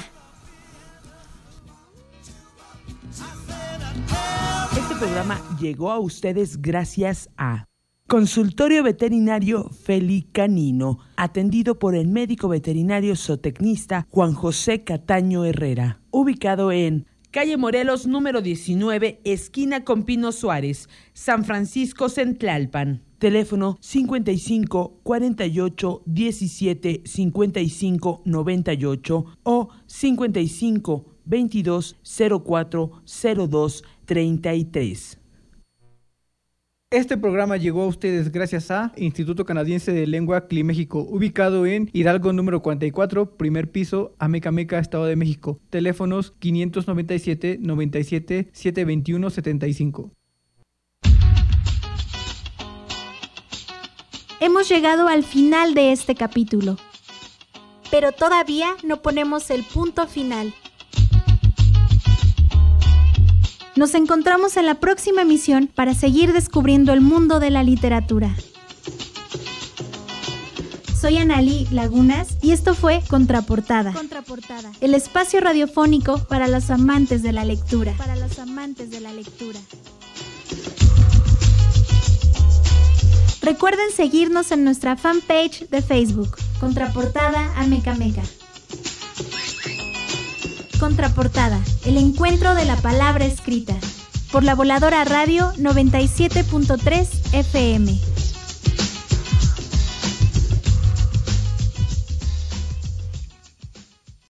Este programa llegó a ustedes gracias a Consultorio Veterinario Felicanino, atendido por el médico veterinario zootecnista Juan José Cataño Herrera, ubicado en Calle Morelos, número 19, esquina con Pino Suárez, San Francisco, Centlalpan. Teléfono 55 48 17 55 98 o 55 22 04 02 33. Este programa llegó a ustedes gracias a Instituto Canadiense de Lengua CLI México, ubicado en Hidalgo número 44, primer piso, Amecameca, Estado de México. Teléfonos 597 97 721 75. Hemos llegado al final de este capítulo, pero todavía no ponemos el punto final. Nos encontramos en la próxima emisión para seguir descubriendo el mundo de la literatura. Soy Analí Lagunas y esto fue Contraportada, el espacio radiofónico para los amantes de la lectura. Recuerden seguirnos en nuestra fanpage de Facebook, Contraportada Amecameca. Contraportada, el encuentro de la palabra escrita, por La Voladora Radio 97.3 FM.